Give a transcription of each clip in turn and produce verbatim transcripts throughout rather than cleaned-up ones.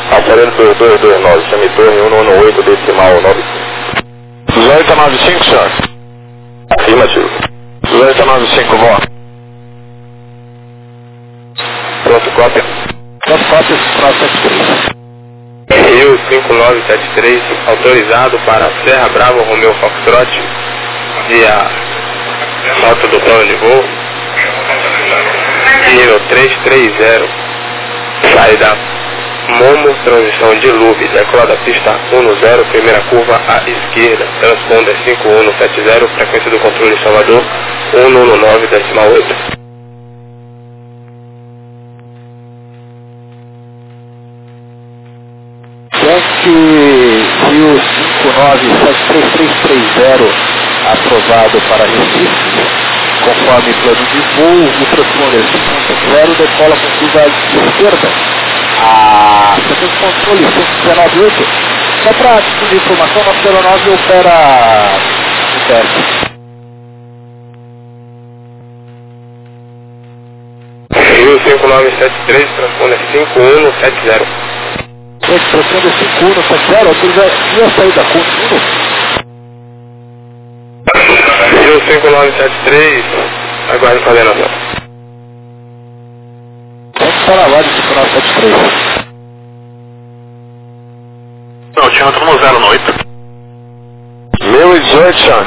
Aparelho dois dois dois nove, chame torre um um oito, decimal nove cinco. dezoito nove cinco, senhor. Afirmativo. dezoito nove cinco, boa. Pronto, cópia. Pronto, cópia, pronto, Rio cinco nove sete três, autorizado para Serra Bravo Romeo Foxtrot, via rota do plano de voo, nível três três zero, saída Momo, transição de Lube, decola da pista um zero, primeira curva à esquerda, transponder cinco um sete zero, frequência do controle Salvador um um nove, decimal oito. Rio cinco nove sete três três três zero, aprovado para Recife, conforme plano de voo, o transponder cinco um zero decola com curva à esquerda, a seção de controle cento e dezenove oito. Só para tipo de informação, nosso aeronave opera no teste. Rio cinco nove sete três, transponder cinco um sete zero. Transponder cinco um sete zero, autoriza minha saída com um. Rio cinco nove sete três, aguarde coordenação. Vamos para lá de cinco nove sete três. Altímetro no zero oito. Mil e dezoito, senhor.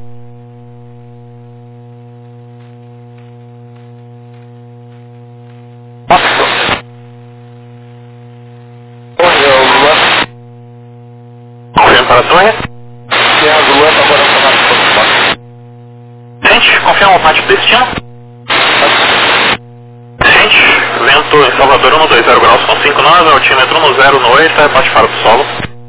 Confirma para a torre. Tem a lua agora para Gente, confirma o rádio destino. Gente, vento em Salvador um dois zero graus com cinco nove, altímetro no zero oito, reparte para o solo.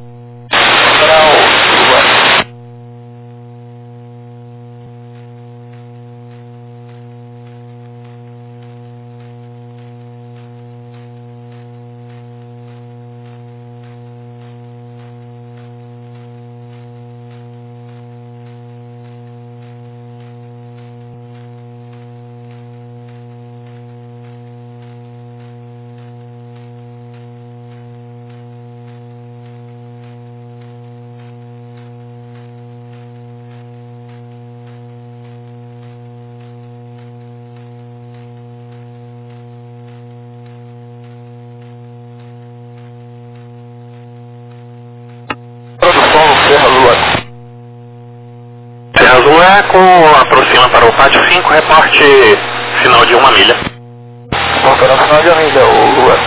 Serra Azul é com aproxima para o pátio cinco, reporte final de uma milha. Operacional de uma milha, o Lua.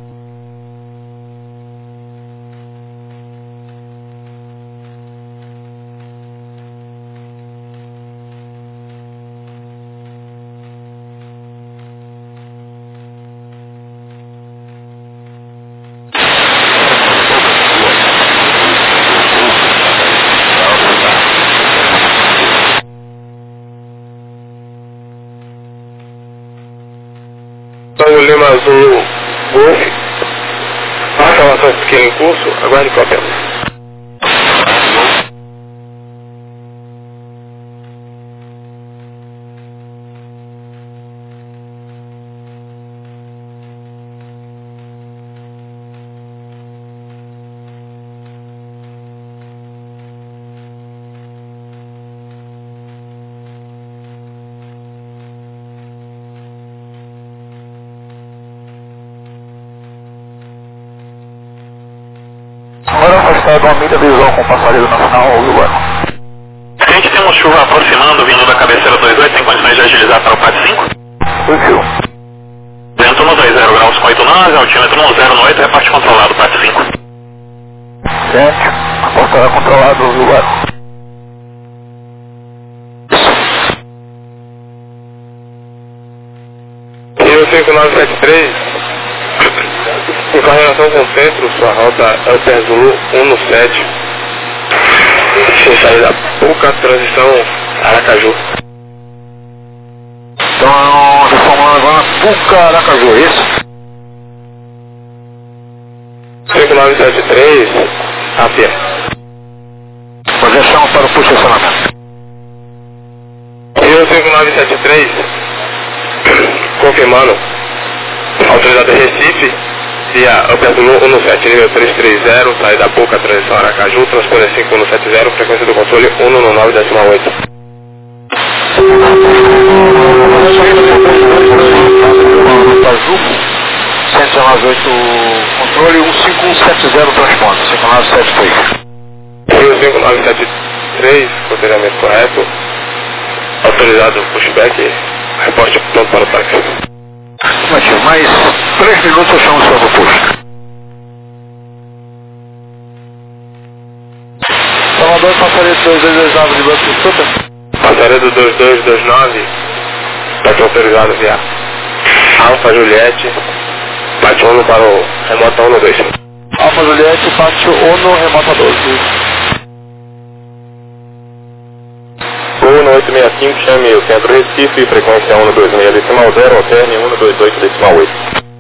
Tango Lima Azul Golf, marcação pequena em curso, aguarde cópia. Agora afastado uma milha visual com passageiro nacional ao Lua. Gente, temos chuva aproximando, vindo da cabeceira dois oito, tem condições de agilizar para o pátio cinco? Perfil. Vento no dois zero graus com oito nove, altímetro no zero oito, reparte controlado, pátio cinco. Gente, apostará controlado ao Lua. Rio cinco nove sete três, em correlação com o centro, sua rota é o P Zulu um sete, sem saída pouca, transição Aracaju. Então, reformulando agora, Puca Aracaju, é isso? cinco nove sete três, Apia. Projeção para o posicionamento. Rio cinco nove sete três, confirmando, autorizado Recife, via Upper Zulu um sete, nível trezentos e trinta, saída Boca, transição Aracaju, transponder cinco um sete zero, frequência do controle um um nove decimal oito. cento e dezenove oito, controle um cinco um sete zero, transponder, cinco nove sete três. Rio cinco nove sete três, conselhamento correto, autorizado pushback, reporte pronto para o táxi. Matias, mais três minutos eu chamo o senhor do posto. Salvador, passaria dois dois dois nove de Banco de Suta. Passaria do dois dois dois nove, táxi autorizado via Alfa Juliette, bate um para o remota um dois. Alfa Juliette, bate ONU, remota doze. um oito seis cinco, chame o centro Recife, frequência um dois seis decimal zero, alterne um dois oito decimal oito.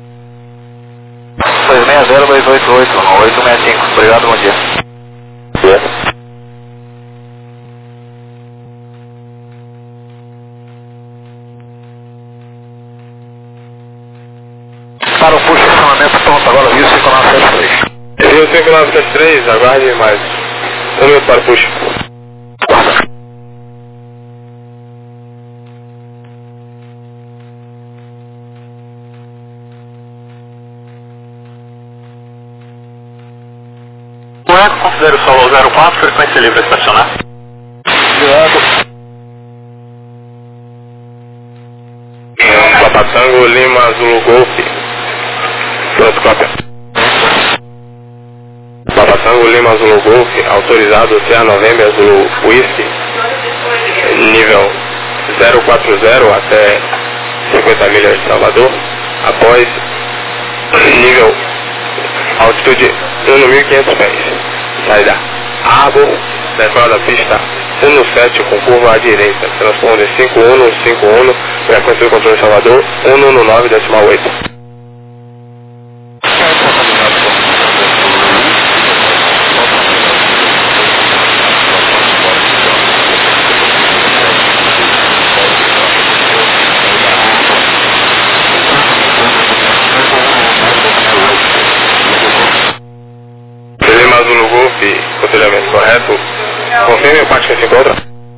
dois seis zero dois oito oito, oito seis cinco, obrigado, bom dia. Yeah. Para o posto de estacionamento pronto agora, Rio cinco nove sete três. Rio cinco nove sete três, aguarde mais um minuto para o push. Guarda. O Eco, considero o solo zero quatro, frequência livre a estacionar. Obrigado. Papa Tango, Lima, Zulu, Golf. Pronto, cópia. Papa Tango, Lima, Zulu, Golf, autorizado Oceano November, Zulu, Whisky, nível zero quatro zero até cinquenta milhas de Salvador, após nível altitude um mil e quinhentos pés. Saída Arbor, decola da pista um sete com curva à direita, transponder cinco um cinco um, frequência do controle de Salvador um um nove decimal oito. Lima Zulu Golf, conselhamento correto. Confirme o parte que se encontra.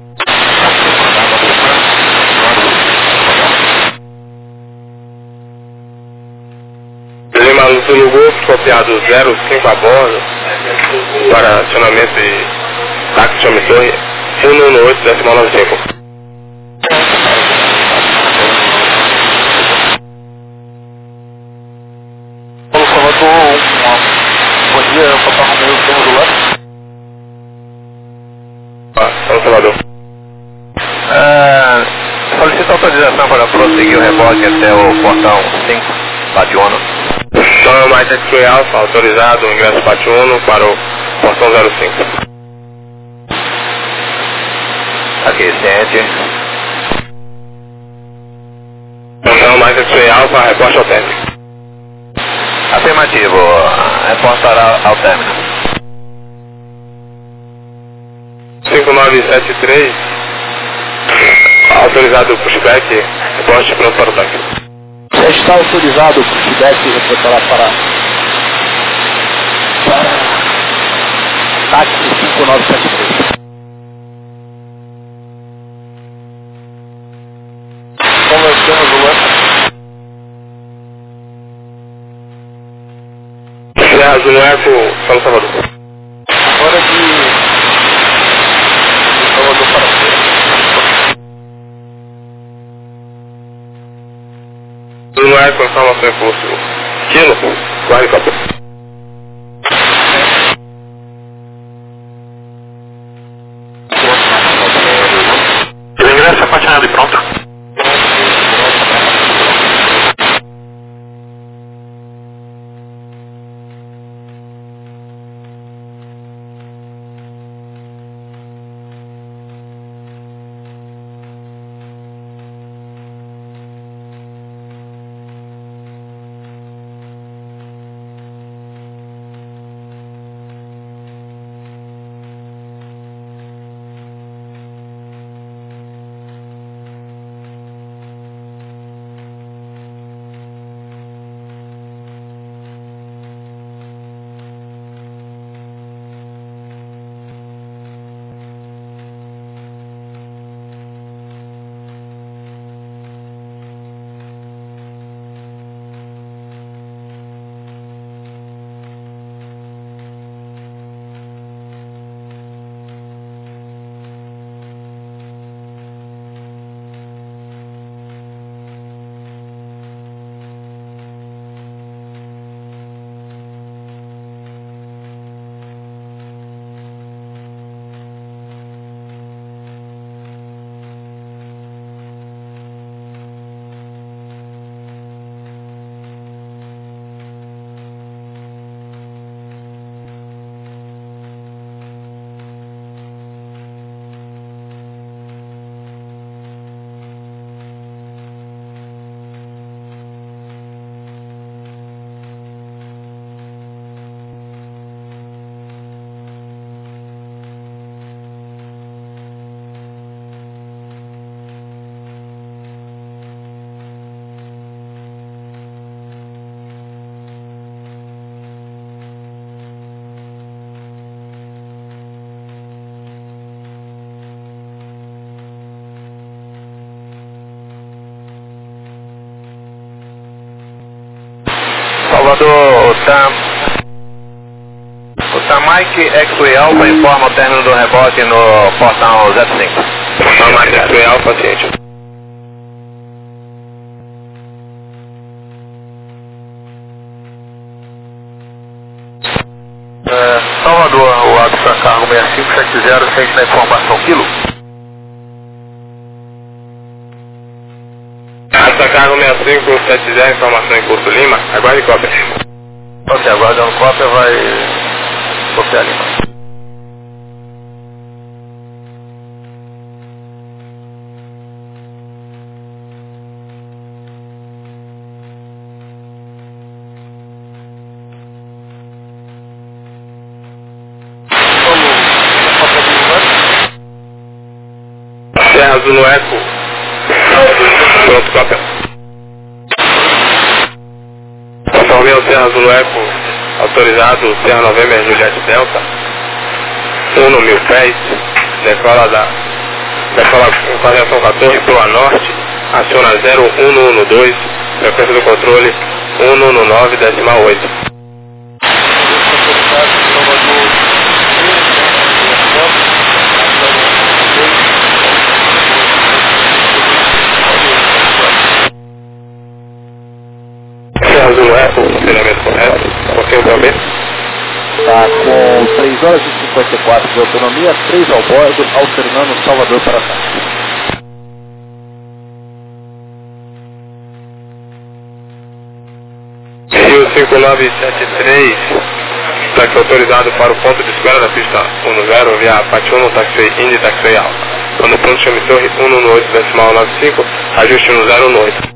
Lima Zulu Golf, copiado zero cinco a bordo, para acionamento e táxi chame torre um um oito decimal nove cinco. Paulo Salvador, bom dia, eu sou para o meu dono do lado. Ah, São Salvador. É, solicito autorização para prosseguir o rebote até o portão cinco, bate ONU. Então, mais X-Ray Alpha, autorizado, ingresso bate um para o portão zero cinco. Aqui, sente. Então, mais X-Ray Alpha, reporte ao término. Afirmativo, reportará ao término. cinco nove sete três, autorizado o pushback, reporte pronto para o táxi. Já está autorizado o pushback e reportará para... para... táxi cinco nove sete três. Conversamos o lance. Serra Zulu Eco, São Salvador. Agora de... Salvador para frente. Zulu Eco, informação em curso. Kilo, guarde cópia. O ingresso é patinado e pronto. Salvador, o Tam... O Tamike X-Way Alpha informa o término do rebote no portão zero cinco. Tamike X-Way Alpha, ciente. É, Salvador, o Adson Cargo seis cinco sete zero, sente na informação quilo. Adson Cargo seis cinco sete zero, informação em curso Lima, aguarde cópia. Ok, aguardando cópia, vai copiar Lima. Serra Azul no Eco. Pronto, cópia. Conforme o Serra Azul no Eco, autorizado Serra November Juliette Delta, um no mil pés, decola da decola com coordenação quatorze para norte, aciona zero um um dois, frequência do controle um um nove decimal oito. Serra Azul no Eco, funcionamento correto, confirma também. Está com três horas e cinquenta e quatro de autonomia, três ao bordo, alternando Salvador para Santos. Rio cinco nove sete três, táxi autorizado para o ponto de espera da pista um zero, via Pati um, táxi Indy, táxi Alfa. Quando pronto, chame torre um um oito decimal nove cinco, ajuste no zero um oito.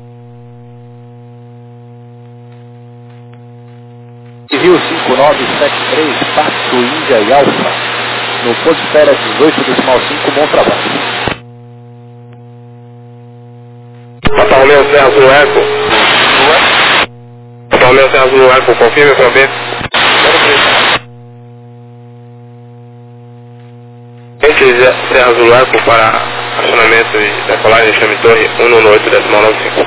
Rio cinco nove sete três, Pato, Índia e Alfa, no ponto de espera dezoito decimal cinco, bom trabalho. Pato Romeo Serra Azul Eco. Pato Romeo Serra Azul Eco, confirme para ver. Gente, Serra Azul Eco para acionamento e decolagem, chame torre um um oito decimal nove cinco.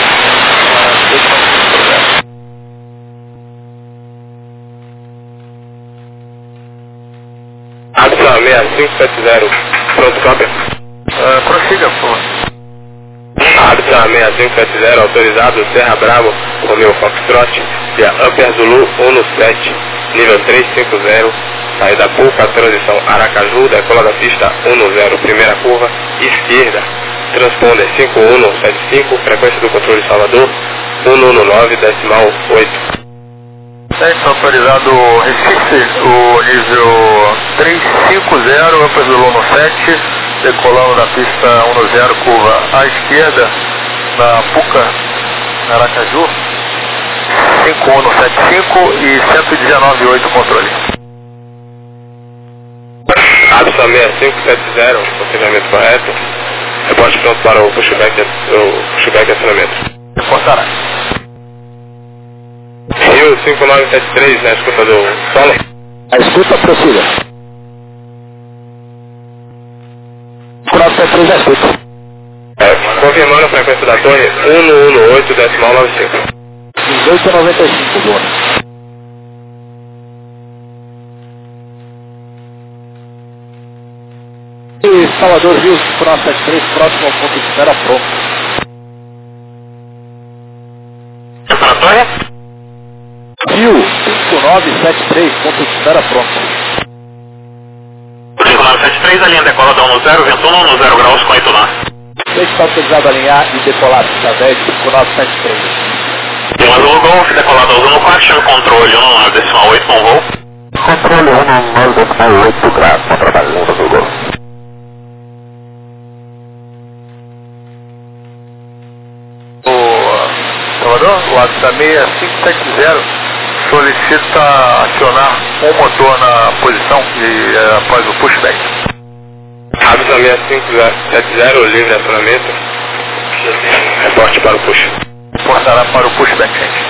Adson seis cinco sete zero, pronto, cópia. Uh, prossiga, por favor. Adson seis cinco sete zero, autorizado Serra Bravo, Romeo Foxtrot, via Upper Zulu um sete, nível trezentos e cinquenta, saída Puca, transição Aracaju, decola da pista um zero, primeira curva, esquerda, transponder cinco um sete cinco, frequência do controle Salvador, um um nove decimal oito. Está autorizado Recife, o nível trezentos e cinquenta, Upper Zulu sete, decolando da pista um zero, curva à esquerda, na Puca, Aracaju, cinco um sete cinco e cento e dezenove oito controle. Adson seis cinco sete zero, confirmamento correto, rebote pronto para o pushback, o pushback de acionamento. Reportará. Rio cinco nove sete três, na escuta do solo. A escuta prossiga. cinco nove sete três, a escuta. É, confirmando a frequência da torre um um oito decimal nove cinco. dezoito noventa e cinco, boa. E Salvador, Rio cinco nove sete três, próximo ao ponto de espera, pronto. Para a torre? Rio cinco nove sete três, ponto de espera, pronto. cinco nove sete três, a linha decola da um zero, vento um, zero graus com oito nós. Você está autorizado a alinhar e decolar pista dez, cinco nove sete três. um Azul Golf, decolado ao um quatro, chame controle um nove decimal oito, bom voo. Controle um nove decimal oito graus, bom trabalho, um Azul Golf. O Salvador, o Adson seis cinco sete zero solicita acionar um motor na posição e uh, após o pushback. Adson seis cinco sete zero, livre acionamento. Reporte para o push. Reportará para o pushback, gente.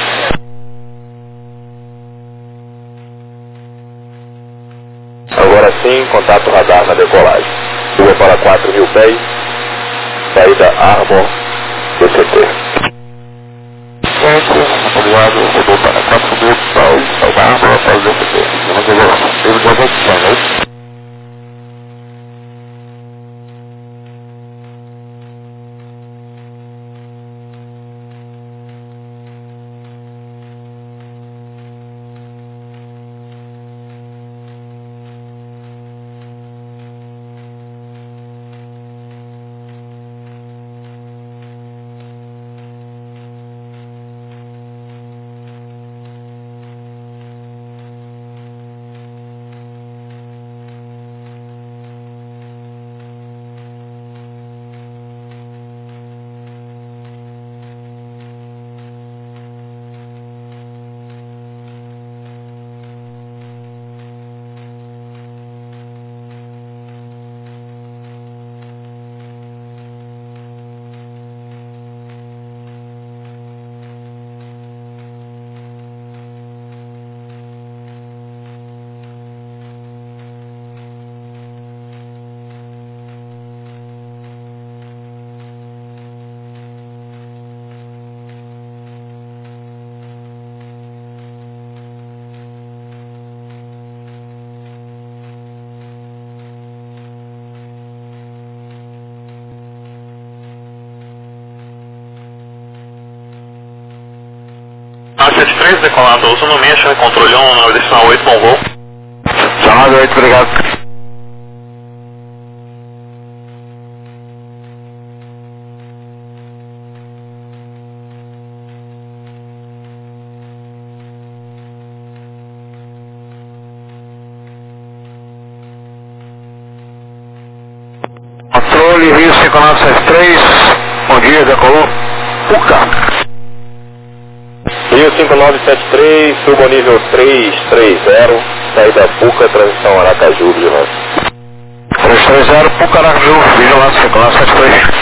Agora sim, contato radar na decolagem. Suba para quatro mil pés, saída Armor, D C T. Certo, obrigado, rodou para quatro mil pau, salvar para fazer o que vamos ver lá. Teve duas opções, né? sete três, decolado, uso no Mission, controle um, na direcional oito, bom voo. Chamado oito, obrigado. Controle Rio cinco nove sete três, bom dia, decolou. Puca. Rio cinco nove sete três, subo ao nível três três zero, saída Puca, transição Aracaju, vigilância. três três zero, Puca, Aracaju, vigilância cinco nove sete três.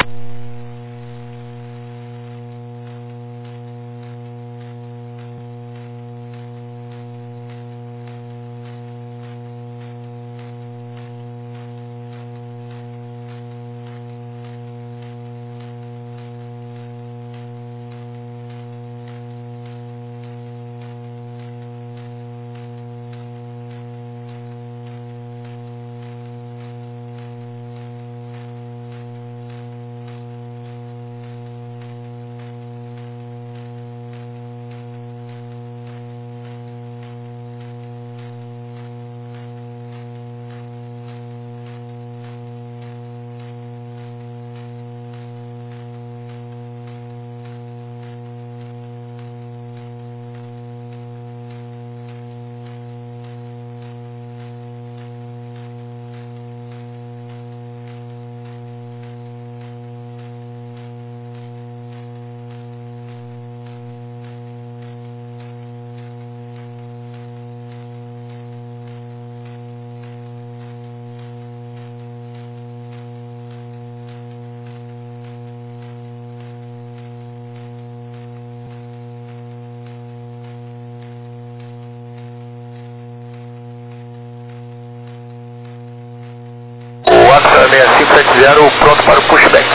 seis cinco sete zero, pronto para o pushback.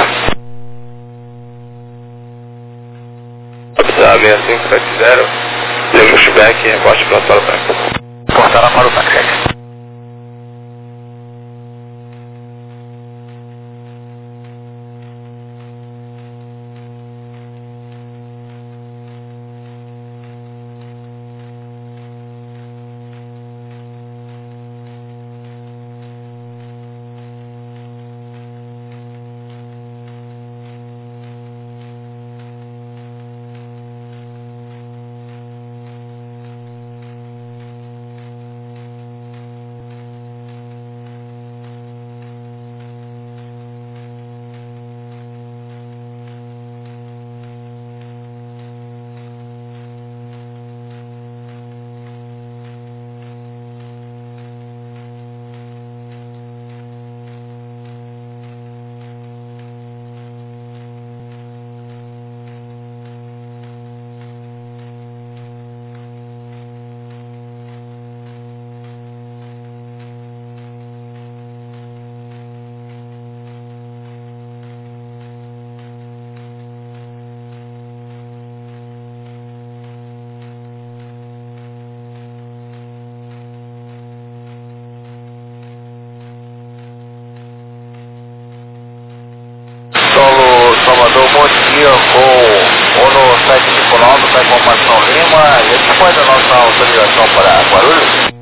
seis cinco sete zero, deu pushback, reporte pronto para o táxi. Portará para o táxi. da informação Lima, a gente pode dar nossa autorização para Guarulhos?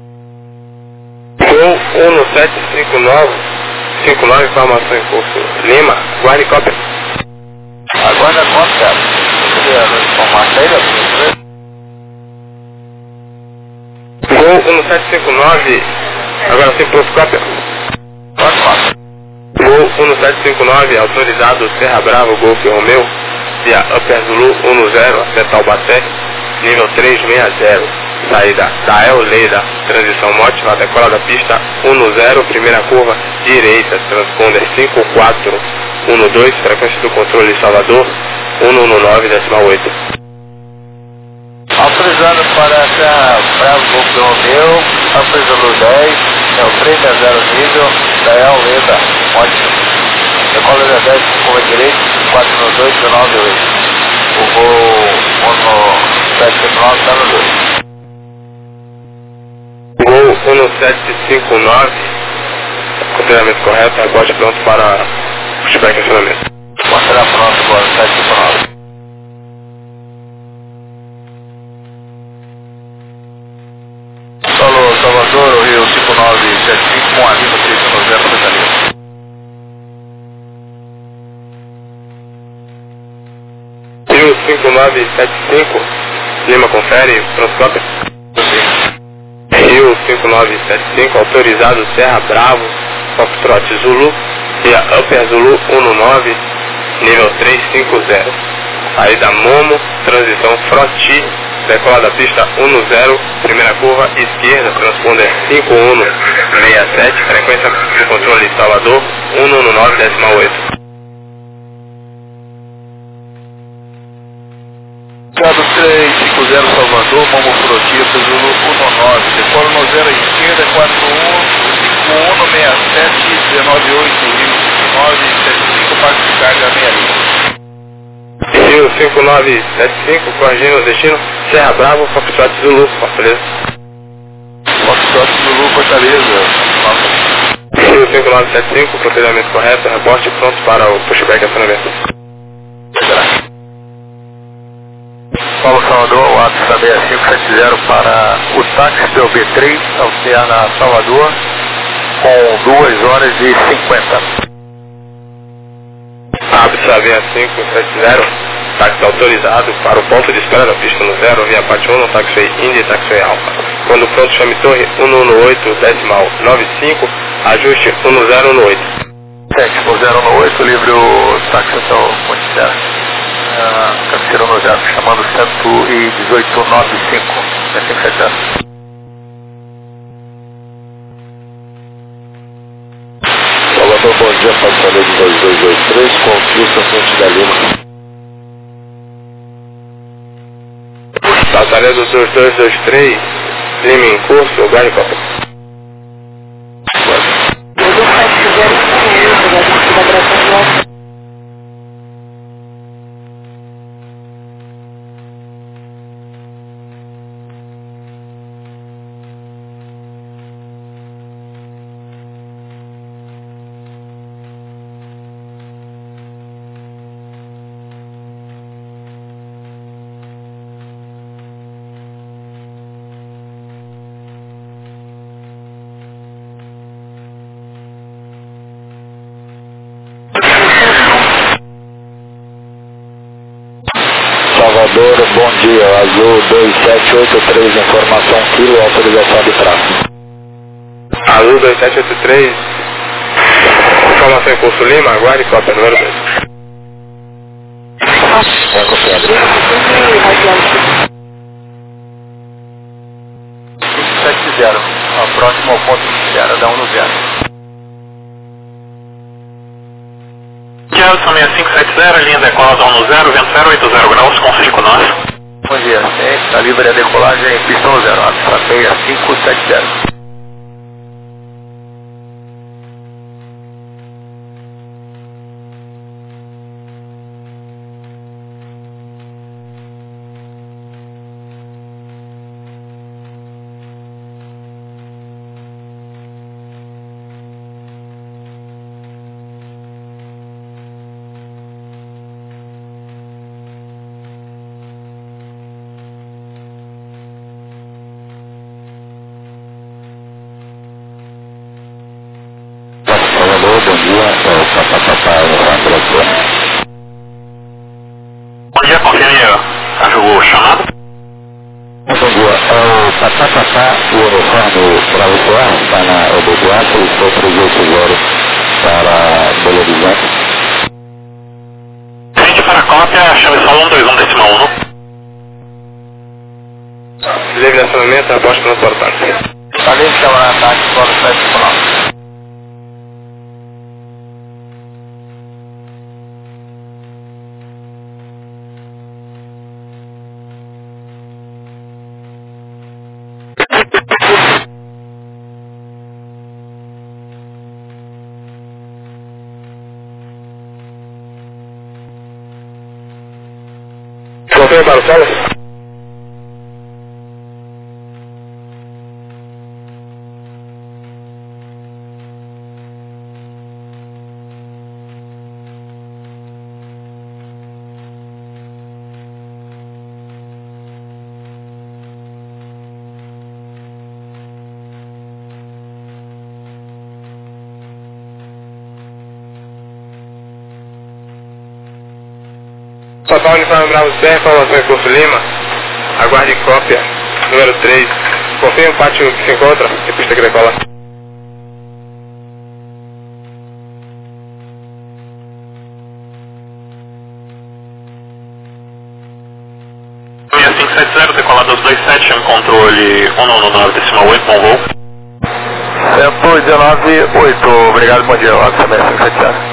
Gol um sete cinco nove, cinco nove, informação em curso. Lima, guarde cópia. Aguarda a conta, cara. Queria nos informar aí, Gol um sete cinco nove, agora sim, pronto, cópia. Pode falar. Gol um sete cinco nove, autorizado Serra Bravo, Golf Romeu, via Upper Zulu um zero até Taubaté, nível trezentos e sessenta. Saída da El Leida, transição móvel, decola da pista um zero, primeira curva, direita, transponder cinco quatro um dois, frequência do controle Salvador, um um nove, decimal oito. Autorizando para Serra Bravo, Golf Romeu, Upper Zulu dez, é o três a zero nível, da El Leida, ótimo. Decola da dez, curva direita, quatro um dois, dezenove oito. O voo um sete cinco nove está no dois. Gol um sete cinco nove, consideramento correto, aguarde pronto para pushback e acionamento. Considerar pronto agora, sete cinco nove. Solo Salvador, Rio cinco nove sete cinco, com a Lima três um zero, Fortaleza. Rio cinco nove sete cinco, Lima confere, pronto cópia. Rio cinco nove sete cinco, autorizado Serra Bravo, Foxtrot Zulu, via Upper Zulu um nove, nível trezentos e cinquenta. Saída Momo, transição Froti, decola da pista um zero, primeira curva esquerda, transponder cinco um seis sete, frequência de controle Salvador um um nove, decimal oito. Cado três cinco zero Salvador, Momo Frotita, Zulu um nove, decola no zero à esquerda, quatro um, cinco um seis sete, dezenove oito, Rio cinco nove sete cinco, parque de carga meia linha. Rio cinco nove sete cinco, corrigindo o destino, Serra Bravo, Foxtrot Zulu, Fortaleza. Foxtrot Zulu, Fortaleza. Nossa. Rio cinco nove sete cinco, procedimento correto, reporte pronto para o pushback e acionamento. Paulo Salvador, o ato seis cinco sete zero para o táxi do B três, Oceana Salvador, com duas horas e cinquenta. Absa seis cinco sete zero, táxi autorizado para o ponto de espera da pista no zero, via Patiuno, taxiway Indy e taxiway Alfa. Quando pronto, chame torre um um oito, decimal nove cinco, ajuste um zero um oito. sete um zero um oito, livre o táxi até o Monte Serra. Uh, cabeceira no zero, chamando cento e dezoito noventa e cinco, seis cinco sete zero. Salvador, bom dia, passageiro de dois dois dois três, com Cristo à frente da Lima. Passageiro do dois dois dois três, Lima em curso, guarde cópia. Salvador, bom dia, Azul dois sete oito três, informação quilo, autorização de tráfego. Azul dois sete oito três, informação em curso Lima, aguarde cópia número dois. É confiado. cinco sete zero, a próxima ao ponto de zero, dá um no zero. Gelson seis cinco sete zero, linha decola da um no zero, vento zero oito zero graus, confirme conosco. Bom dia, está livre a decolagem, pista no zero, seis cinco sete zero. Control três oito zero para Belo Horizonte. vinte para a cópia, chame solo um dois um decimal um. Livre de acionamento, aposto pelo portátil. Ali chama na ataque, solo sete nove. Confirma para o solo? Total Uniforme Bravo Serra, informação em Curso Lima, aguarde cópia, número três, confirma o pátio que se encontra, e pista que decola. seis cinco sete zero, decolado aos dois sete, chame controle um nove nove decimal oito, bom voo. Tempo dezenove oito, obrigado, bom dia, Ox seis cinco sete zero.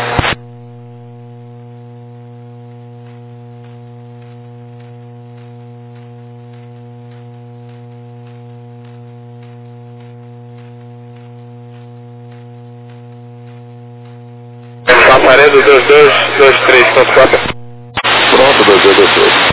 Passaredo dois dois dois três, ponto cópia. Pronto, dois dois dois três.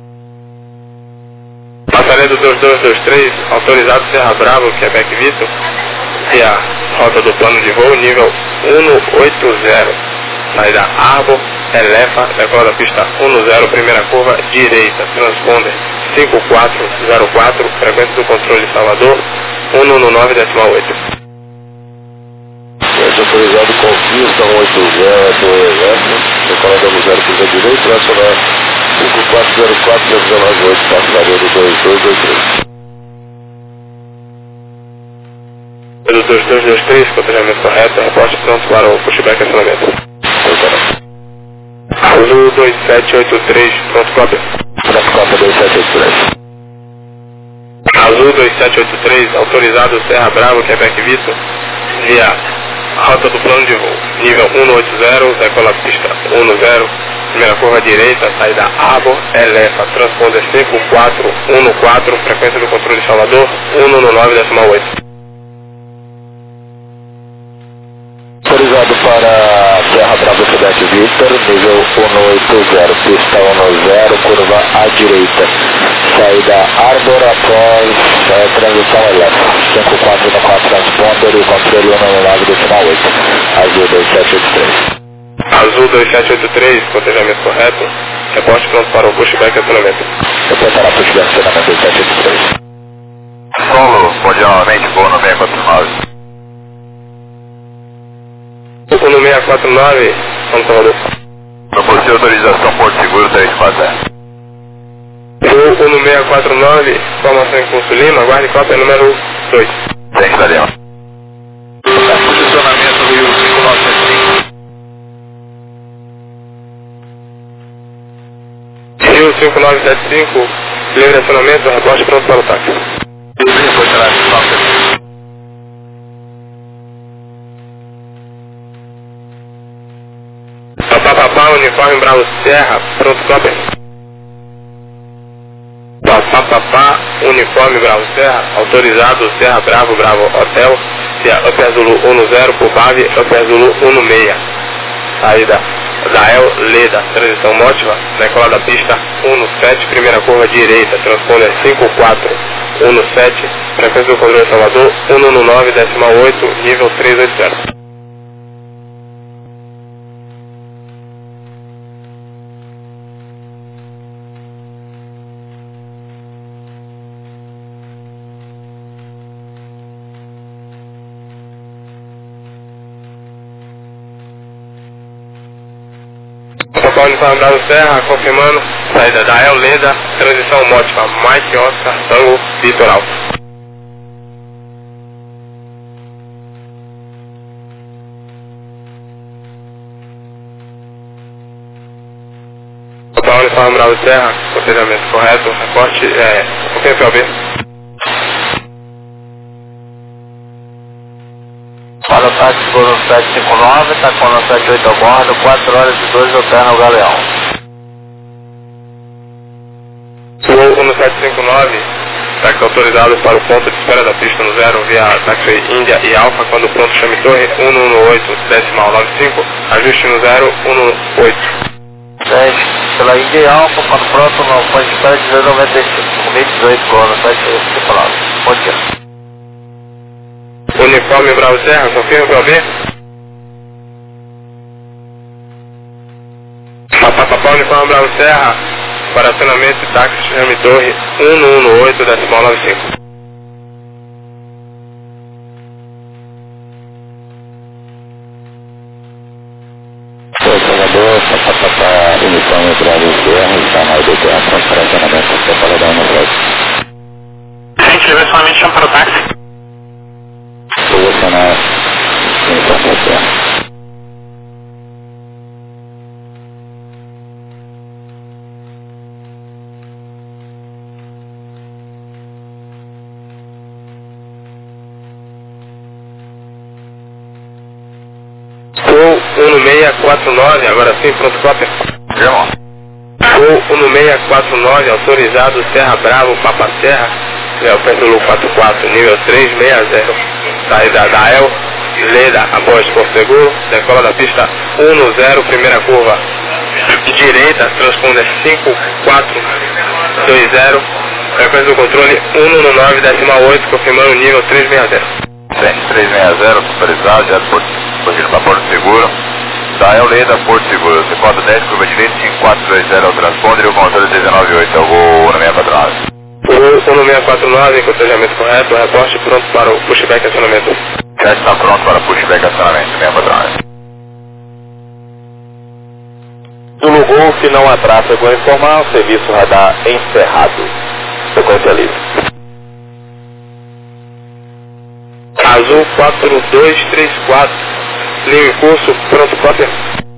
Passaredo dois dois dois três, autorizado Serra Bravo, Quebec Vitor, e a rota do plano de voo, nível um oito zero, saída Arbor, Elefa, decola da pista um zero, primeira curva, direita, transponder cinco quatro zero quatro, frequência do controle Salvador, um nove decimal oito. Autorizado com pista um oito zero dois F, decolador zero curva direito, nacional cinco quatro zero quatro zero nove oito, passaredo dois dois dois três. Pelo dois dois dois três, cotejamento correto, reporte pronto para o pushback acionamento. Azul dois sete oito três, pronto cópia. Pronto cópia dois sete oito três. Azul dois sete oito três, autorizado Serra Bravo, Quebec Vitor, via rota do plano de voo, nível um oito zero, decola pista um zero, primeira curva direita, saída Arbor, Elefa, transponder cinco quatro um quatro, frequência do controle Salvador, um nove decimal oito. Autorizado para Serra Bravo, Quebec Vitor, nível um oito zero, pista um zero, curva à direita, saída Arbor após é, transição Elefa, cinco quatro um quatro, transponder e controle um nove decimal oito, Azul dois sete oito três. Azul dois sete oito três, cotejamento correto, reporte pronto para o pushback acionamento. Reportará pushback acionamento dois sete oito três. Solo, bom dia novamente, voo no seis quatro nove. Um no seis quatro nove, São Salvador. Proporciona autorização Porto Seguro três quatro zero. Voo um no seis quatro nove, formação em Curso Lima, aguarde cópia número dois. Tem que dar. Posicionamento Rio cinco nove sete cinco. Rio cinco nove sete cinco, livre de acionamento, reporte pronto para o táxi. Posicionamento nove sete cinco. Papapá, uniforme Bravo Serra, pronto cópia. Papapá, uniforme Bravo Serra, autorizado Serra Bravo, Bravo Hotel, via Upper Zulu um zero, por Bave, Upper Zulu um seis. Saída Dael Leda, transição Mótiva, decola da pista um sete, primeira curva direita, transponder cinco quatro um sete, frequência do controle Salvador, um nove decimal oito, nível três oito zero. Total Uniforme Bravo Serra, confirmando, saída da El Leda, transição Mótiva, Mike Oscar, Tango, Litoral. Uniforme Bravo Serra, cortejamento correto, reporte, é, confirme P O B. Fala o táxi Gol sete cinco nove, tá com o sete oito a bordo, quatro horas e doze opera no Galeão. Gol um sete cinco nove, táxi autorizado para o ponto de espera da pista no zero via táxi Índia e Alfa, quando pronto chame torre um um oito, decimal nove cinco, ajuste no zero um oito. dez, pela Índia e Alfa, quando pronto no ponto de espera de noventa e cinco, comigo dezoito Gol sete cinco nove. Bom dia. Uniforme Bravo Serra, confirma P O B. Papapá, Uniforme Bravo Serra, para acionamento de táxi chame torre um um oito, decimal nove cinco. Salvador, papapá, Uniforme Bravo Serra, está na I D T A, para acionamento, você fala da uma frase. Gente, eventualmente chama para o táxi. Vou acionar Uniforme Serra. Gol um seis quatro nove, agora sim, pronto cópia. Gol um seis quatro nove, autorizado Serra Bravo, Papa Serra, é o Pedro quatro quatro, nível três seis zero, saída da El, Leda, após Porto Seguro, decola da pista um zero, primeira curva, direita, transponder cinco quatro dois zero, frequência do controle um nove, decimal oito, confirmando o nível três seis zero. três seis zero, autorizado, já corrigido para Porto Seguro. Da El Leda, Porto Seguro. C quatro dez, curva direita, cinco quatro dois zero é o transponder e o controle dezenove oito é o gol um seis quatro nove. Gol um seis quatro nove, cortejamento correto, reporte pronto para o pushback acionamento. Já está pronto para pushback acionamento, seis quatro nove. Zulu Golf não há tráfego a informar, serviço radar encerrado. Sequência livre. Azul quatro dois três quatro, linha em curso, pronto cópia.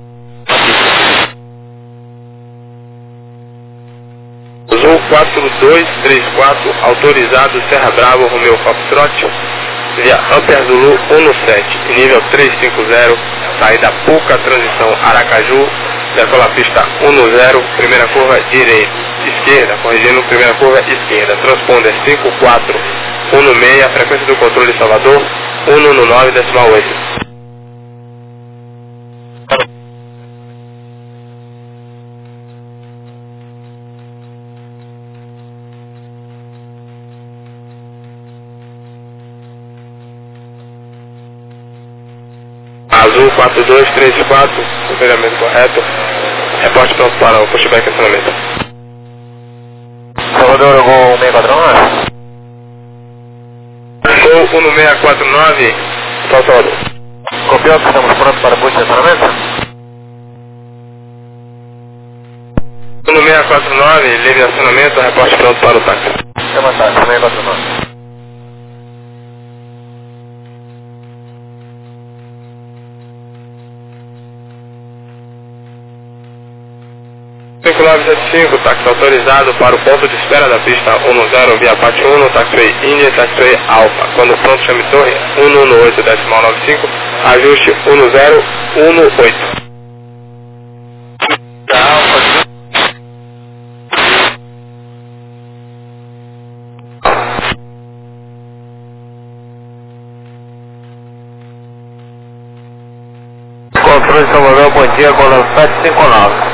Azul quatro dois três quatro, autorizado Serra Bravo, Romeo Foxtrot, via Ampere Zulu um sete, nível três cinco zero, saída Puca, transição Aracaju, decola pista um zero, primeira curva direita, esquerda, corrigindo, primeira curva esquerda, transponder cinco quatro um seis, frequência do controle Salvador um nove, decimal oito. Azul quatro dois três quatro, acompanhamento correto, reporte pronto para o pushback acionamento. Salvador, Gol um seis quatro nove. Gol um seis quatro nove, São Salvador. Copiou que estamos prontos para push de acionamento? um seis quatro nove, livre acionamento, reporte pronto para o táxi. Chama táxi, um seis quatro nove. cinco nove sete cinco, táxi autorizado para o ponto de espera da pista um zero, via Pátio um, taxiway Índia, taxiway Alfa. Quando pronto, chame torre um um oito, decimal nove cinco, ajuste um zero um oito. Controle Salvador, bom dia, Gol sete cinco nove.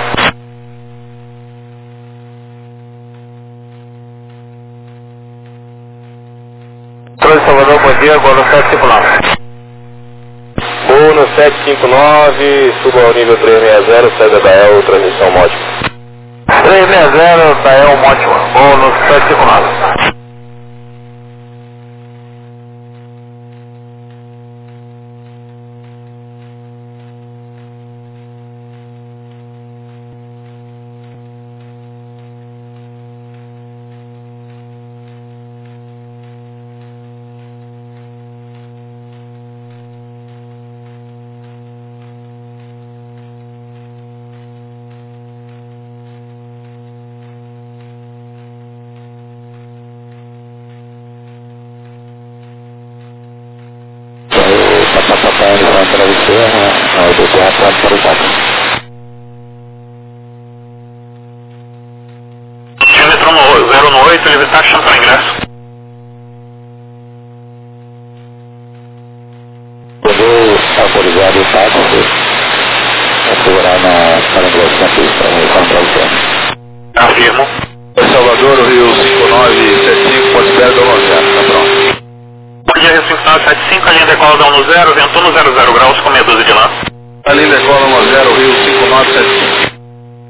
Salvador, bom dia, Gol sete cinco nove. Gol no sete cinco nove, suba ao nível três seis zero, saída da El, transmissão Mótima. três seis zero, da El Mótima, Gol no sete cinco nove. Para travesseiro, o D T A pode para o quatro. Tímetro zero no oito, livre taxa para ingresso. Quando autorizado o táxi, assegurar na triangulação pista, encontrar o tempo. Afirmo. Salvador, Rio cinco nove sete cinco, Ponte Verde, um zero, tá pronto. Bom dia, Rio cinco nove sete cinco, a linha decola da um no zero, vento no zero zero graus com meia dúzia de lá. A linha decola um zero, Rio cinco nove sete cinco.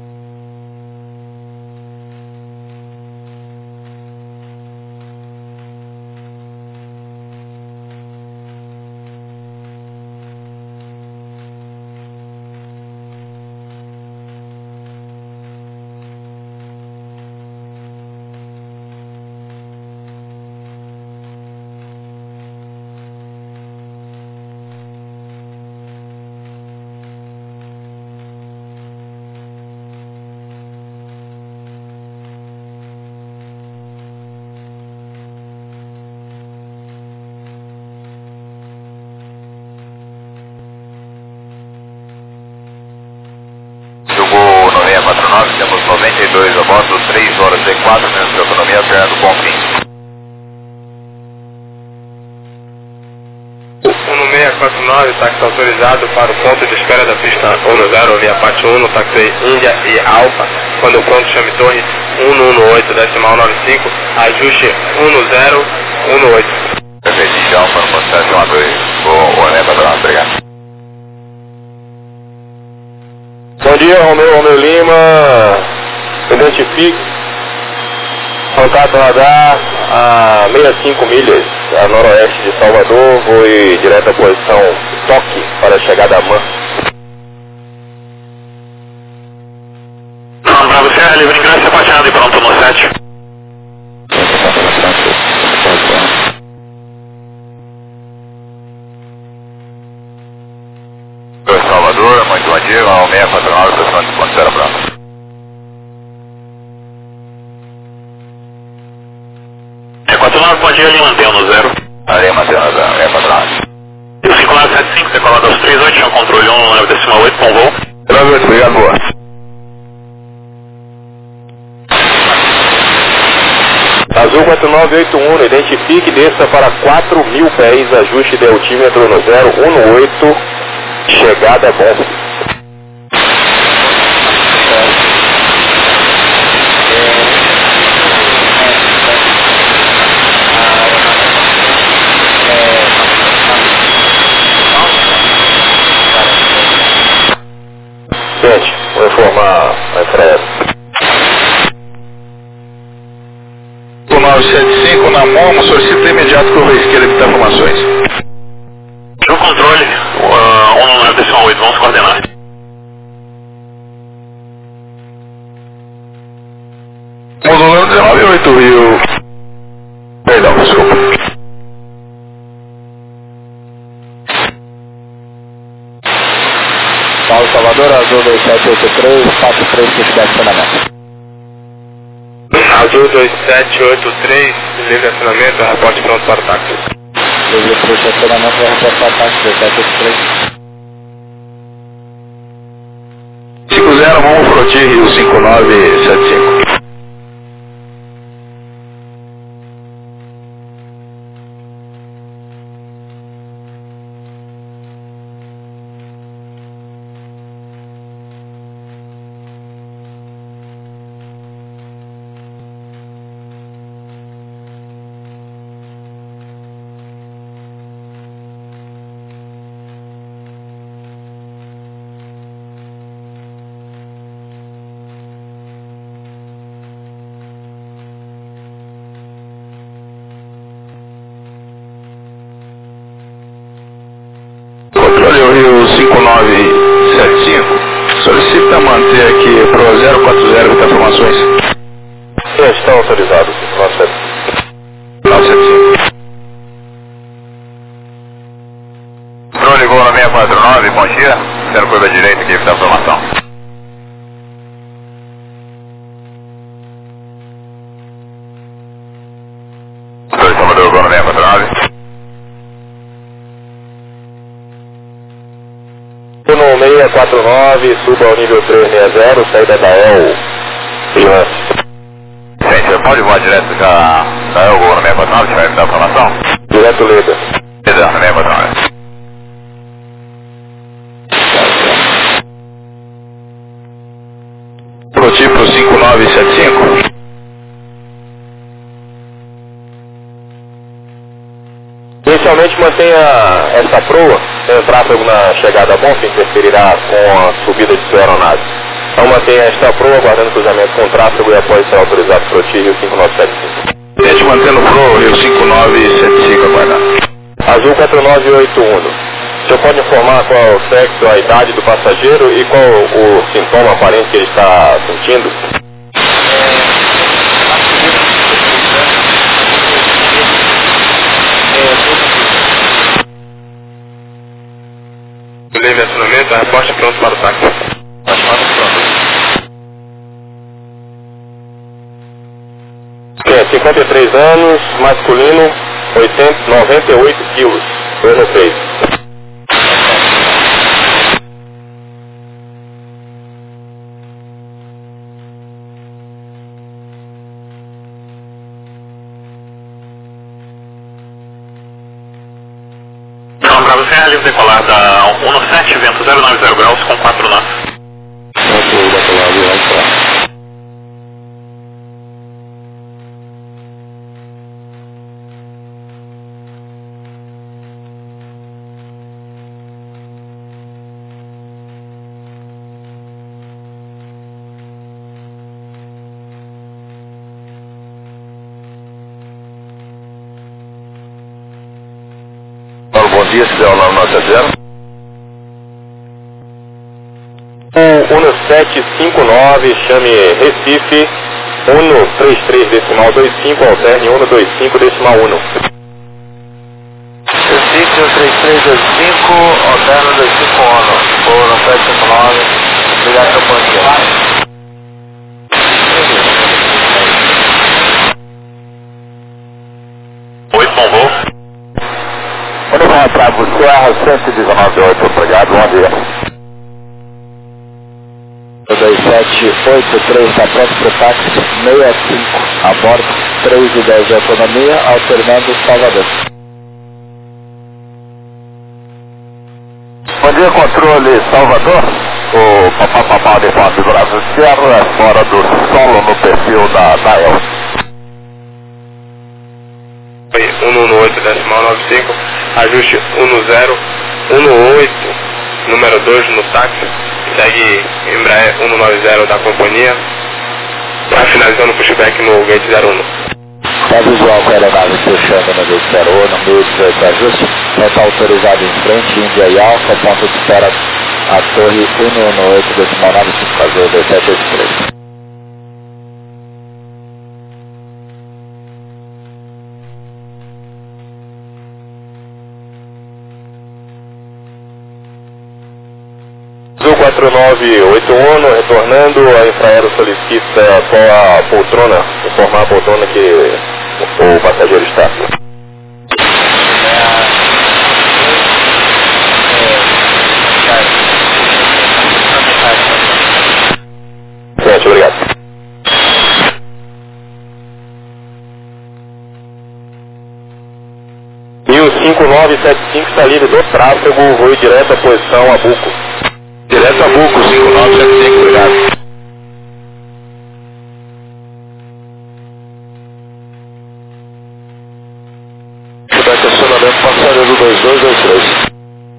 Temos noventa e dois a bordo, três horas e quatro minutos de autonomia, perto do Bonfim. um seis quatro nove, táxi autorizado para o ponto de espera da pista um no zero, via Pátio um, táxi Índia e Alfa. Quando pronto, chame torre um um no oito, decimal nove cinco, ajuste um no zero, um no oito. Perfeito, já para mostrar de um a dois, o Oné Padrão, obrigado. Bom dia, Romeu, Romeu Lima, identifique, contato radar a sessenta e cinco milhas a noroeste de Salvador, voe direto à posição Toque para a chegada a M A N. Não, Bravo Serra, livre ingresso, fatiado e pronto no sete. Salvador, muito bom dia, ao seis quatro nove, pressão de ponto zero branco. seis quatro nove, bom dia, linha mantém no zero. A linha mantém no zero, seis quatro nove. E o cinco nove sete cinco, decolado aos três oito, chão controle um, nove decimal oito, com voo. três oito, obrigado, boa. Azul quatro nove oito um, identifique, desça para quatro mil pés, ajuste de altímetro no zero um no oito, chegada bom. Gente, vou informar a Efraim. nove sete cinco na Momo, solicita imediato curva esquerda e evitar informações. No controle, uh, um no nove decimal oito, vamos coordenar. Modulando dezenove oito, Rio. Perdão, desculpa. Paulo Salvador, Azul dois sete oito três, quatro três para estacionamento. Azul dois sete oito três, livre acionamento, reporte pronto para o táxi. Livre para o estacionamento, vai reportar táxi dois sete oito três. cinco zero, Momo Froti, Rio cinco nove sete cinco. Controle o Rio cinco nove sete cinco, solicita manter aqui para o zero quatro zero, evitar informações. Sim, estão autorizados, nove sete cinco. nove sete cinco. Controle ligou na seis quatro nove, bom dia, zero curva direita aqui, evitar informação. Controle Salvador, ligou na seis quatro nove. seis quatro nove, suba ao nível trezentos e sessenta, saída da E L. Vigilância. Gente, você pode voar direto da, da E L Gol na minha quatro nove, vai me dar informação? Direto Leda. Leda, na minha quatro nove. Protipo cinco nove sete cinco. Inicialmente mantenha essa proa, tem tráfego na chegada a bom, que interferirá com a subida de sua aeronave. Então mantenha esta proa, aguardando cruzamento com tráfego e após ser autorizado para o Rio cinco nove sete cinco. Gente, mantendo pro Rio cinco nove sete cinco aguardando. Azul quatro nove oito um. O senhor pode informar qual é o sexo, a idade do passageiro e qual o sintoma aparente que ele está sentindo? Leve acionamento, a resposta pronto para o táxi. É, cinquenta e três anos, masculino, oitenta, noventa e oito quilos, foi no peito. Então, para você é livre decolar da um nove sete, vento zero nove zero graus com quatro nós. Vamos decolar do lado para. Bom dia, se der o nome nota zero. um um sete cinco nove, chame Recife, um três três decimal vinte e cinco, alterne um dois cinco decimal um. Recife um três três dois cinco, alterno dois cinco um, ou no sete cinco nove, obrigado pela ponte. Oito, bom voo. Uniforme para você, R cento e dezenove oito, obrigado, bom dia. dois sete oito três, está pronto para o táxi sessenta e cinco, a bordo, três e dez de autonomia, alternando Salvador. Bom dia, controle Salvador. O papapá de configuração Sierra, fora do solo no perfil da, da E L. um um oito decimal noventa e cinco, ajuste um zero um oito, número dois no táxi, segue Embraer cento e noventa da companhia, vai finalizando o pushback no gate zero um. Está visual com a aeronave fechando no gate zero um, no meio dezoito ajuste, está autorizado em frente, Índia e Alfa, ponto de espera a torre cento e dezenove decimal noventa e cinco, fazer dois sete oito três. Azul quatro nove oito um, retornando, a Infraero solicita qual a poltrona, informar a poltrona que o passageiro está. Certo, obrigado. mil cinco nove sete cinco está livre do tráfego, voo direto à posição Abuco. Direto a Buco, cinco nove sete cinco, obrigado. Estacionamento passageiro dois dois dois três.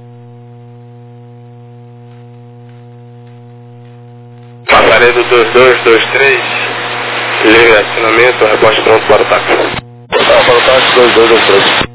Passaredo dois dois dois três, livre acionamento, rebote pronto para o táxi. Tá, para o táxi dois dois dois três.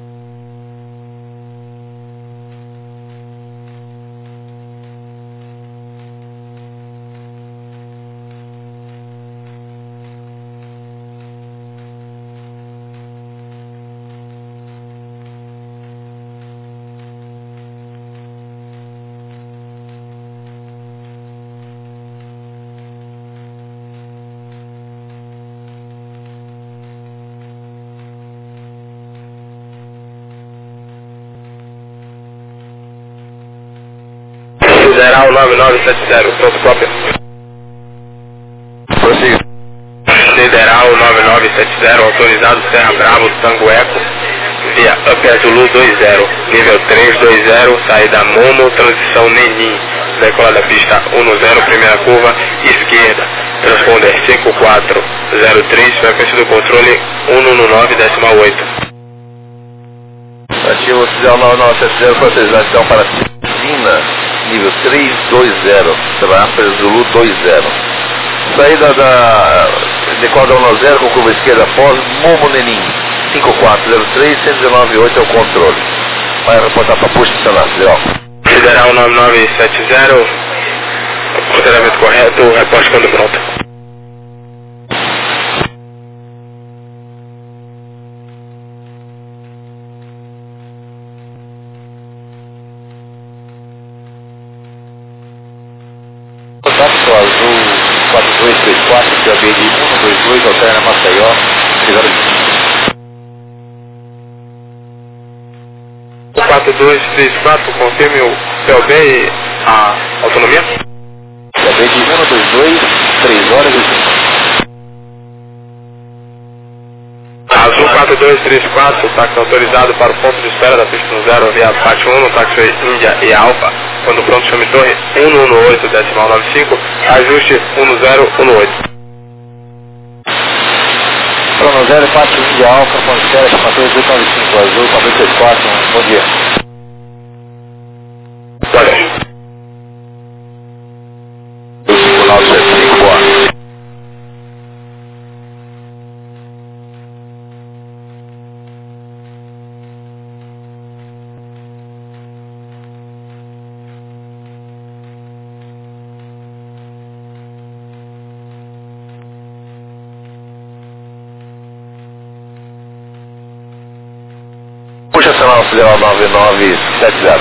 Federal nove nove sete zero, pronto, cópia. Prossiga. Federal nove nove sete zero, autorizado Serra Bravo, Tango Eco, via Up Azulu dois zero, nível três dois zero, saída Momo, transição Nenim, decola da pista um zero, primeira curva, esquerda, transponder cinco quatro zero três, frequência do controle um nove decimal oito. Ativo oficial nove nove sete zero, autorização para Sina, nível três dois zero, Up Azulu dois zero. Saída da decola um zero com curva esquerda após Momo Nenim, cinco quatro zero três, cento e dezenove oito é o controle. Vai reportar para posto estacionado, Federal. Federal nove nove sete zero, consideramento correto, reporte quando pronto. Contato com Azul quatro dois três quatro, C A B de um dois dois, alterna Maceió, quatro dois três quatro, confirme o P O B e a autonomia. C A B de um dois dois, três horas e cinco. Azul quatro dois três quatro, táxi autorizado para o ponto de espera da pista no zero via Pátio um, táxi Índia e Alfa, quando pronto chame torre um um oito decimal nove cinco, ajuste um zero um oito. Crono zero, Pátio Índia Alfa, ponto de espera, chama torre dois nove cinco, Azul quatro dois três quatro, bom dia. Valeu. cinco nove sete cinco, boa. Puxa sinal Federal nove nove sete zero.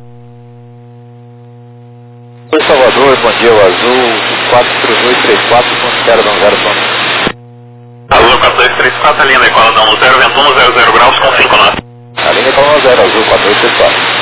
Oi Salvador, bom dia, o Azul quatro dois três quatro, ponto de espera da um zero ponto. Azul quatro dois três quatro, a linha decola da um zero, vento um zero zero graus com cinco nós. A linha com um zero, Azul quatro dois três quatro.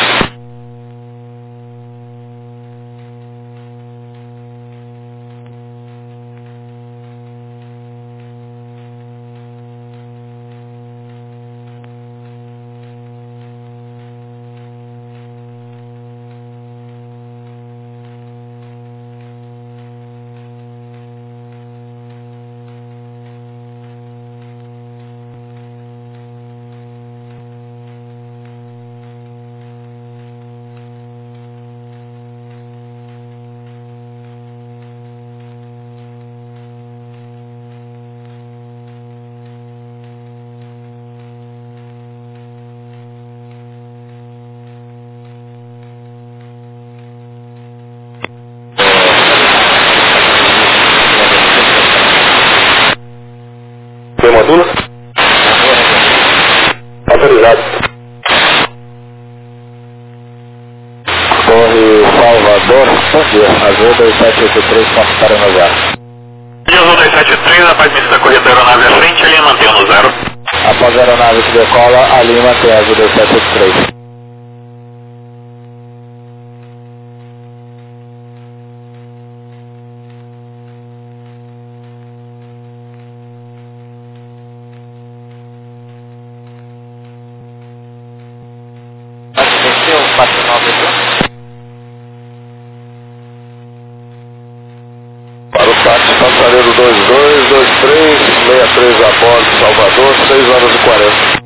Deu módulo? Autorizado. Torre Salvador, bom dia, Azul dois sete oito três, ponto para Nogara. E Azul dois sete três, após missa da corrida da aeronave à frente, a linha mantém no zero. Após a aeronave que decola, a linha mantém Azul dois sete oito três. quatro nove Para o táxi passageiro dois dois dois três, sessenta e três a bordo, Salvador, seis horas e quarenta.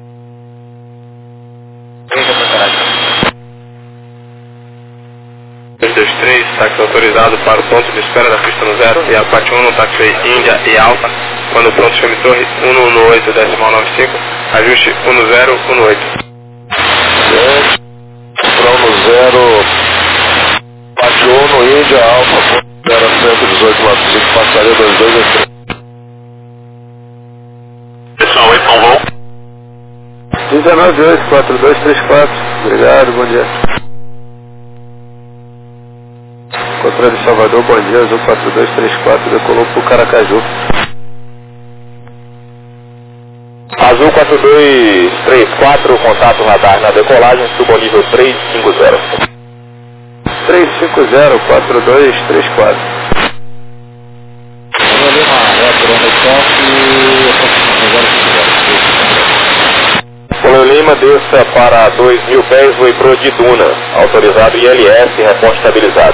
dois dois três, táxi autorizado para o ponto de espera da pista no zero via Pátio um, táxi Índia e Alfa, quando pronto chame torre um um oito decimal nove cinco, ajuste um zero um oito. Crono zero, Pátio um, Índia, Alfa, zero cento e dezoito, nove cinco, passaria dois dois dois três. Pessoal, oito com voo. dezenove oito quatro dois três quatro, obrigado, bom dia. Controle de Salvador, bom dia, Azul quatro dois três quatro, decolou para o Caracaju. Azul quatro dois três quatro, contato radar na decolagem, suba ao nível três cinco zero. três cinco zero quatro dois três quatro. Romeo Lima, retro no toque, Romeo Lima, desça para dois mil pés, voe pro de Duna, autorizado I L S, reporte estabilizado.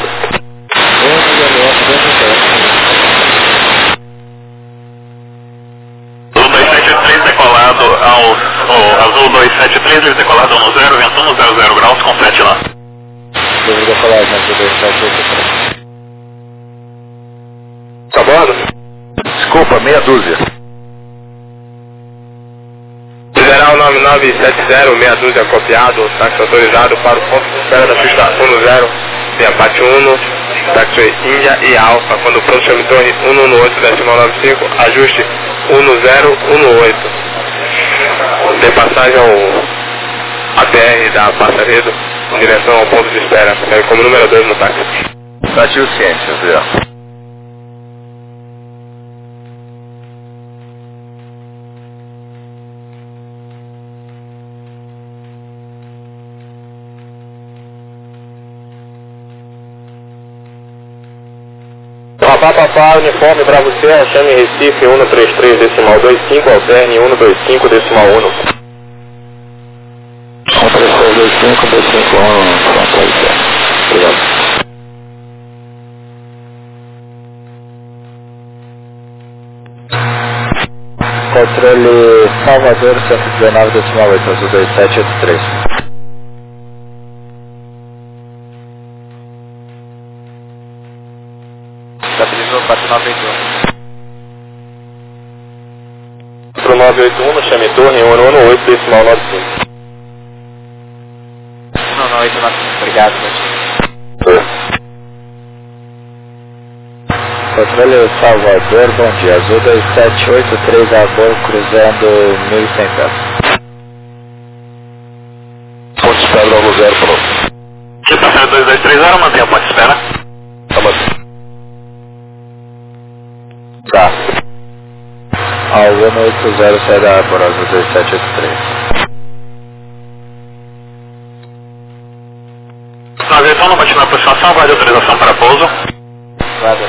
Azul dois sete três decolado ao, ao Azul dois sete três, decolado no zero, vento um zero zero graus, confete lá. Deve decolar na dois sete oito três. Tá bom? Desculpa, meia dúzia. Federal nove nove sete zero, meia dúzia copiado, táxi autorizado para o ponto de espera da pista um zero, via Pate um, táxi Índia e Alfa, quando pronto chame torre um um oito, decimal nove cinco, ajuste um zero um oito. Tem passagem ao A T R da Passaredo, em direção ao ponto de espera, como número dois no táxi. Ativo ciente, Zé. Papá, papá, uniforme Bravo Serra, chame Recife um três três, decimal vinte e cinco, alterne um dois cinco, decimal um. um três três dois cinco, dois cinco um, obrigado. Controle Salvador, cento e dezenove, decimal oito, azul dois sete oito três. Estabilizou quatro nove oito um. quatro nove oito um, chame torre um um oito, decimal nove cinco. Não, não, oito nove cinco, obrigado, Controle Salvador, bom dia, azul dois sete oito três, Arbor, cruzando mil e cem pés. Ponto de espera Bravo zero, falou. Que passaram dois dois três zero, mantenha a ponte de espera. Tá bom. Tá. Ao um oito zero, sai da Arbor, azul dois sete oito três. Navegação não continua a aproximação, vai de autorização para pouso. Nada.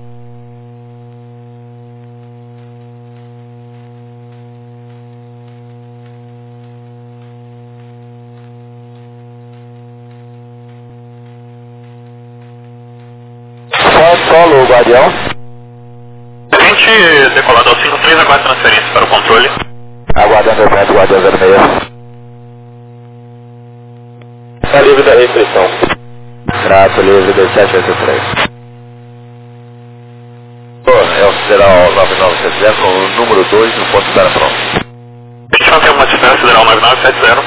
Solo, Guardião. Gente, decolado ao cinco três, aguarda transferência para o controle. Aguardando o vento, Guardião zero seis. Está livre da restrição. Trato livre dois sete oito três. É o Federal nove nove sete zero com o número dois no ponto de espera pronto. A gente não tem uma espera Federal nove nove sete zero.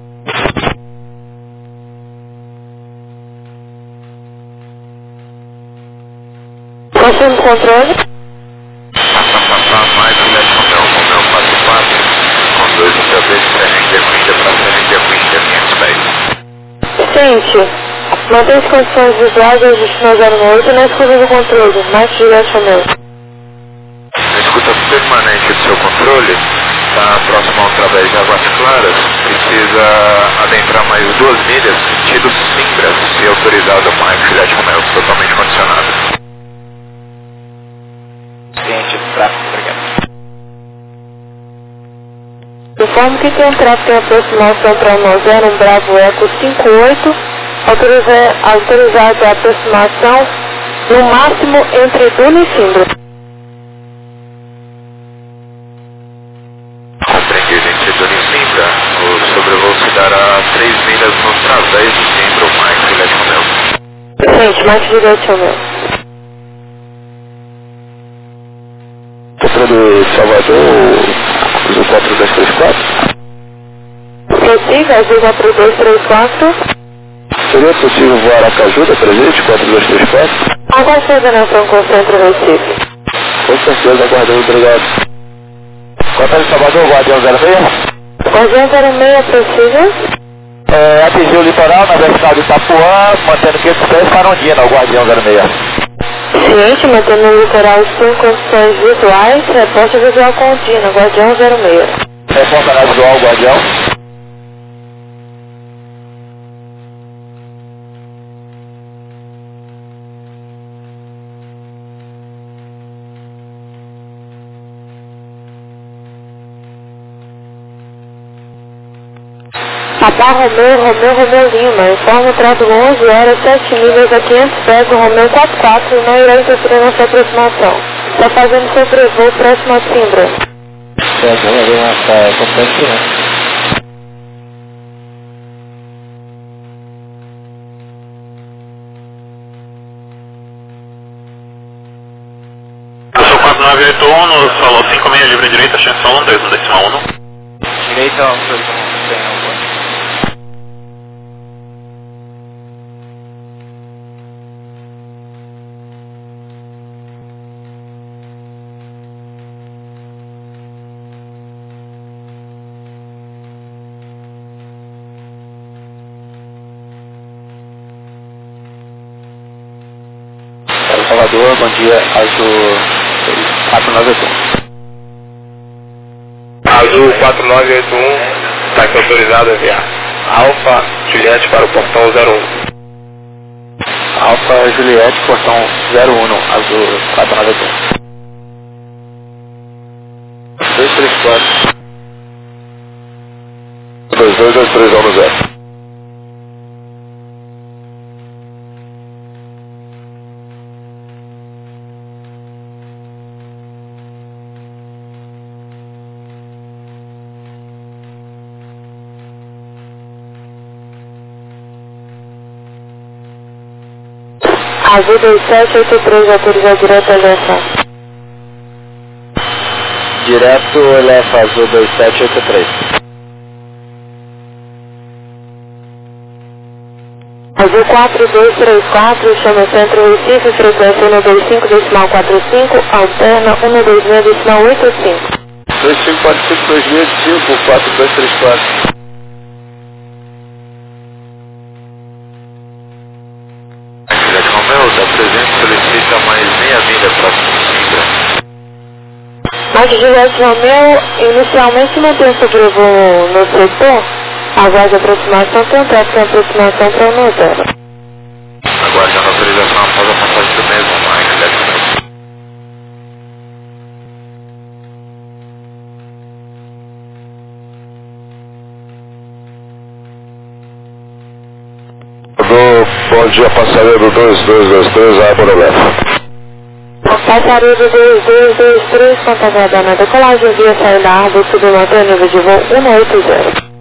Passando o controle. Mais um Leste Romeu, Romeu quatro quatro, com dois interpretes, Serrinha Quinta para Serrinha Quinta, quinhentos pés. Gente, mantém as condições visuais e ajuste no zero oito na escuta do controle, mais de Leste Romeu. A escuta permanente do seu controle está próximo ao através de Águas Claras, precisa adentrar mais duas milhas, sentido Simbras, se autorizado com a Leste Romeu, totalmente condicionado. Ciente do tráfego, obrigado. Informo que tem um tráfego em aproximação para o zero um Bravo Eco cinco oito, autoriza, autorizado a aproximação no máximo entre Duna e Simbra. Compreendido entre Duna e Simbra, o sobrevoo se dará três milhas no através de Simbra, o Mike Leste Romeu. Gente, mais de Leste Romeu. Controle Salvador, azul quatro dois três quatro. Prossiga, azul quatro dois três quatro. Seria possível voar a Cajuda para gente, quatro dois três quatro? Aguarde a ordenação com o centro Recife. Com certeza, aguardando, obrigado. Controle Salvador, Guardião zero seis. Guardião zero seis, prossiga. É, atingiu o litoral na velocidade de Itapuã, mantendo quinhentos pés para Ondina, o Guardião zero seis. Ciente, mantendo o litoral sem condições visuais, reporte visual contínua, Guardião zero seis. Responsa na visual, Guardião. Papa Romeu, Romeu, Romeu Lima, informa o trato onze horas, sete milhas a quinhentos pés, o Romeu quatro quatro, não irá interferir na sua aproximação. Está fazendo seu prevoo próximo a Simbra. Certo, vamos ver essa competência, né? Eu sou quatro nove oito um, nos falou cinco meia livre direita, ascensão um, dois um decimal um. Direita, um, dois um, tem alguma. Salvador, bom dia, azul quatro nove oito um. Azul quatro nove oito um, está aqui autorizado a enviar Alfa Juliette para o portão zero um. Alfa Juliette, portão zero um, azul quatro nove oito um. dois três quatro. dois dois dois três um zero. Azul dois sete oito três, autorizado direto a L F A. Direto L F A, azul dois sete oito três. Azul quatro dois três quatro, chama Centro Recife, frequência um dois cinco decimal quatro cinco, alterna um dois seis decimal oito cinco. dois cinco quatro cinco dois cinco quatro dois três quatro. Romeu, da presente solicita mais meia milha próximo de Simbra. Mas Juliette Romeu, inicialmente não tem sobrevoo no setor, a voz de aproximação tem um tráfego de aproximação para o Nozero. Aguardando autorização após a passagem do mesmo, mais dez minutos. Bom dia, passageiro dois dois dois três, A para o left. Passageiro dois dois dois três, contato na decolagem via sair da árvore, submanter nível de voo cento e oitenta.